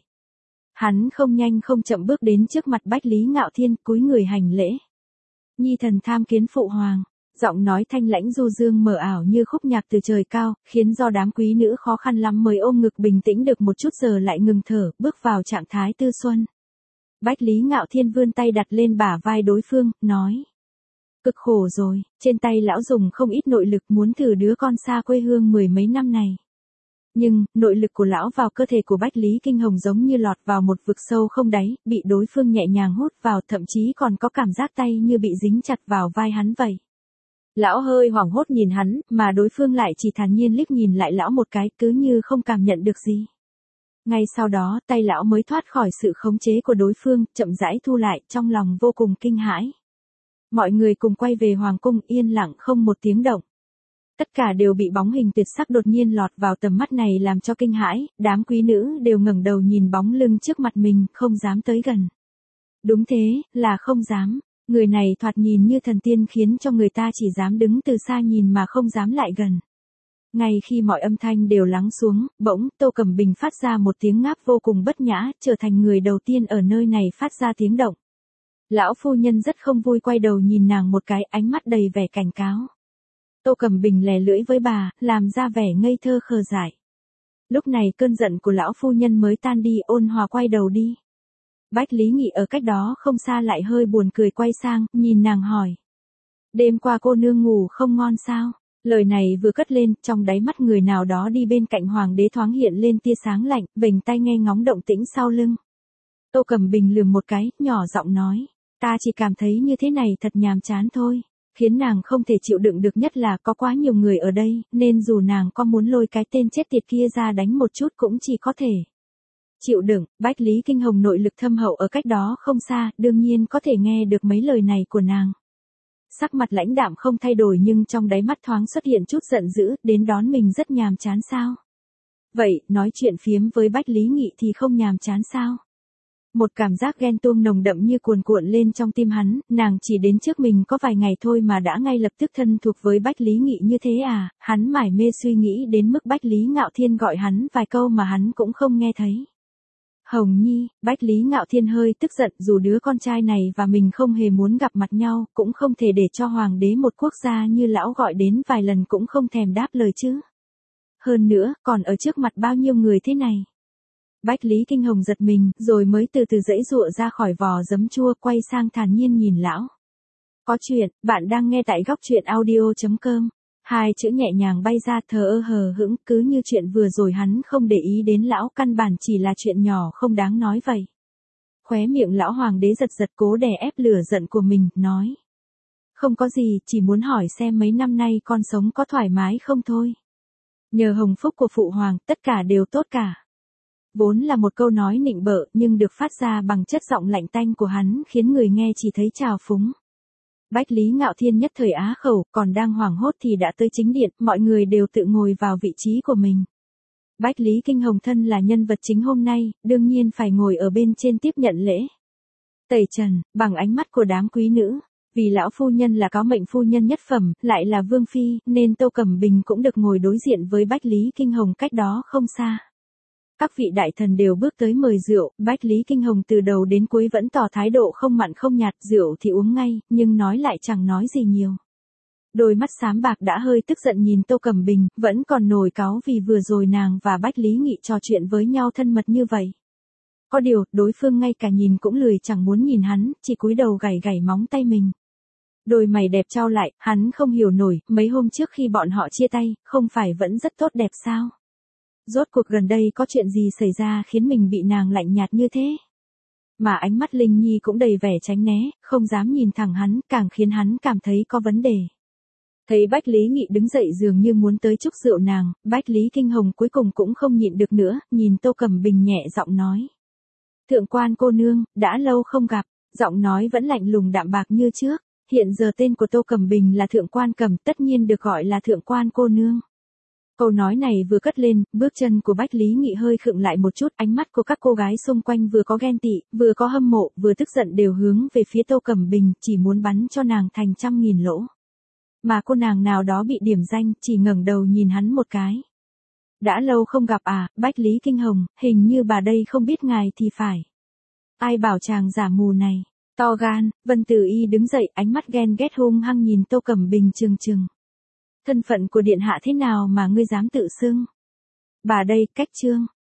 Speaker 1: Hắn không nhanh không chậm bước đến trước mặt Bách Lý Ngạo Thiên, cúi người hành lễ. Nhi thần tham kiến phụ hoàng. Giọng nói thanh lãnh du dương mờ ảo như khúc nhạc từ trời cao, khiến do đám quý nữ khó khăn lắm mới ôm ngực bình tĩnh được một chút giờ lại ngừng thở, bước vào trạng thái tư xuân. Bách Lý Ngạo Thiên vươn tay đặt lên bả vai đối phương, nói. Cực khổ rồi, trên tay lão dùng không ít nội lực muốn thử đứa con xa quê hương mười mấy năm này. Nhưng, nội lực của lão vào cơ thể của Bách Lý Kinh Hồng giống như lọt vào một vực sâu không đáy, bị đối phương nhẹ nhàng hút vào, thậm chí còn có cảm giác tay như bị dính chặt vào vai hắn vậy. Lão hơi hoảng hốt nhìn hắn, mà đối phương lại chỉ thản nhiên liếc nhìn lại lão một cái, cứ như không cảm nhận được gì. Ngay sau đó, tay lão mới thoát khỏi sự khống chế của đối phương, chậm rãi thu lại, trong lòng vô cùng kinh hãi. Mọi người cùng quay về hoàng cung, yên lặng không một tiếng động. Tất cả đều bị bóng hình tuyệt sắc đột nhiên lọt vào tầm mắt này làm cho kinh hãi, đám quý nữ đều ngẩng đầu nhìn bóng lưng trước mặt mình, không dám tới gần. Đúng thế, là không dám. Người này thoạt nhìn như thần tiên khiến cho người ta chỉ dám đứng từ xa nhìn mà không dám lại gần. Ngay khi mọi âm thanh đều lắng xuống, bỗng Tô Cẩm Bình phát ra một tiếng ngáp vô cùng bất nhã, trở thành người đầu tiên ở nơi này phát ra tiếng động. Lão phu nhân rất không vui quay đầu nhìn nàng một cái, ánh mắt đầy vẻ cảnh cáo. Tô Cẩm Bình lè lưỡi với bà, làm ra vẻ ngây thơ khờ dại. Lúc này cơn giận của lão phu nhân mới tan đi, ôn hòa quay đầu đi. Bách Lý Nghị ở cách đó không xa lại hơi buồn cười quay sang, nhìn nàng hỏi. Đêm qua cô nương ngủ không ngon sao? Lời này vừa cất lên, trong đáy mắt người nào đó đi bên cạnh hoàng đế thoáng hiện lên tia sáng lạnh, vểnh tay nghe ngóng động tĩnh sau lưng. Tô Cẩm Bình lườm một cái, nhỏ giọng nói. Ta chỉ cảm thấy như thế này thật nhàm chán thôi. Khiến nàng không thể chịu đựng được, nhất là có quá nhiều người ở đây, nên dù nàng có muốn lôi cái tên chết tiệt kia ra đánh một chút cũng chỉ có thể chịu đựng. Bách Lý Kinh Hồng nội lực thâm hậu ở cách đó không xa, đương nhiên có thể nghe được mấy lời này của nàng. Sắc mặt lãnh đạm không thay đổi nhưng trong đáy mắt thoáng xuất hiện chút giận dữ, đến đón mình rất nhàm chán sao? Vậy, nói chuyện phiếm với Bách Lý Nghị thì không nhàm chán sao? Một cảm giác ghen tuông nồng đậm như cuồn cuộn lên trong tim hắn, nàng chỉ đến trước mình có vài ngày thôi mà đã ngay lập tức thân thuộc với Bách Lý Nghị như thế à? Hắn mải mê suy nghĩ đến mức Bách Lý Ngạo Thiên gọi hắn vài câu mà hắn cũng không nghe thấy. Hồng Nhi, Bách Lý Ngạo Thiên hơi tức giận, dù đứa con trai này và mình không hề muốn gặp mặt nhau, cũng không thể để cho hoàng đế một quốc gia như lão gọi đến vài lần cũng không thèm đáp lời chứ. Hơn nữa, còn ở trước mặt bao nhiêu người thế này. Bách Lý Kinh Hồng giật mình, rồi mới từ từ giãy giụa ra khỏi vò giấm chua, quay sang thản nhiên nhìn lão. Có chuyện, bạn đang nghe tại góc truyện audio chấm com. Hai chữ nhẹ nhàng bay ra, thờ ơ hờ hững, cứ như chuyện vừa rồi hắn không để ý đến lão, căn bản chỉ là chuyện nhỏ không đáng nói vậy. Khóe miệng lão hoàng đế giật giật, cố đè ép lửa giận của mình, nói. Không có gì, chỉ muốn hỏi xem mấy năm nay con sống có thoải mái không thôi. Nhờ hồng phúc của phụ hoàng, tất cả đều tốt cả. Vốn là một câu nói nịnh bợ, nhưng được phát ra bằng chất giọng lạnh tanh của hắn khiến người nghe chỉ thấy trào phúng. Bách Lý Ngạo Thiên nhất thời á khẩu, còn đang hoảng hốt thì đã tới chính điện, mọi người đều tự ngồi vào vị trí của mình. Bách Lý Kinh Hồng thân là nhân vật chính hôm nay, đương nhiên phải ngồi ở bên trên tiếp nhận lễ. Tẩy trần, bằng ánh mắt của đám quý nữ, vì lão phu nhân là có mệnh phu nhân nhất phẩm, lại là vương phi, nên Tô Cẩm Bình cũng được ngồi đối diện với Bách Lý Kinh Hồng cách đó không xa. Các vị đại thần đều bước tới mời rượu, Bách Lý Kinh Hồng từ đầu đến cuối vẫn tỏ thái độ không mặn không nhạt, rượu thì uống ngay, nhưng nói lại chẳng nói gì nhiều. Đôi mắt xám bạc đã hơi tức giận nhìn Tô Cẩm Bình, vẫn còn nổi cáu vì vừa rồi nàng và Bách Lý Nghị trò chuyện với nhau thân mật như vậy. Có điều, đối phương ngay cả nhìn cũng lười chẳng muốn nhìn hắn, chỉ cúi đầu gảy gảy móng tay mình. Đôi mày đẹp trao lại, hắn không hiểu nổi, mấy hôm trước khi bọn họ chia tay, không phải vẫn rất tốt đẹp sao? Rốt cuộc gần đây có chuyện gì xảy ra khiến mình bị nàng lạnh nhạt như thế? Mà ánh mắt Linh Nhi cũng đầy vẻ tránh né, không dám nhìn thẳng hắn, càng khiến hắn cảm thấy có vấn đề. Thấy Bách Lý Nghị đứng dậy dường như muốn tới chúc rượu nàng, Bách Lý Kinh Hồng cuối cùng cũng không nhịn được nữa, nhìn Tô Cẩm Bình nhẹ giọng nói. Thượng quan cô nương, đã lâu không gặp, giọng nói vẫn lạnh lùng đạm bạc như trước. Hiện giờ tên của Tô Cẩm Bình là Thượng quan Cẩm, tất nhiên được gọi là Thượng quan cô nương. Câu nói này vừa cất lên, bước chân của Bách Lý Nghị hơi khựng lại một chút, ánh mắt của các cô gái xung quanh vừa có ghen tị, vừa có hâm mộ, vừa tức giận đều hướng về phía Tô Cẩm Bình, chỉ muốn bắn cho nàng thành trăm nghìn lỗ. Mà cô nàng nào đó bị điểm danh, chỉ ngẩng đầu nhìn hắn một cái. Đã lâu không gặp à, Bách Lý Kinh Hồng, hình như bà đây không biết ngài thì phải. Ai bảo chàng giả mù này, to gan, Vân Tử Y đứng dậy, ánh mắt ghen ghét hung hăng nhìn Tô Cẩm Bình trừng trừng. Thân phận của điện hạ thế nào mà ngươi dám tự xưng? Bà đây, cách trương,